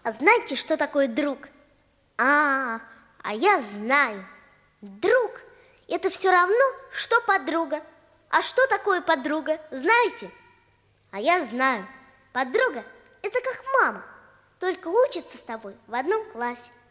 А знаете, что такое друг? А я знаю. Друг – это все равно, что подруга. А что такое подруга, знаете? А я знаю. Подруга – это как мама, только учится с тобой в одном классе.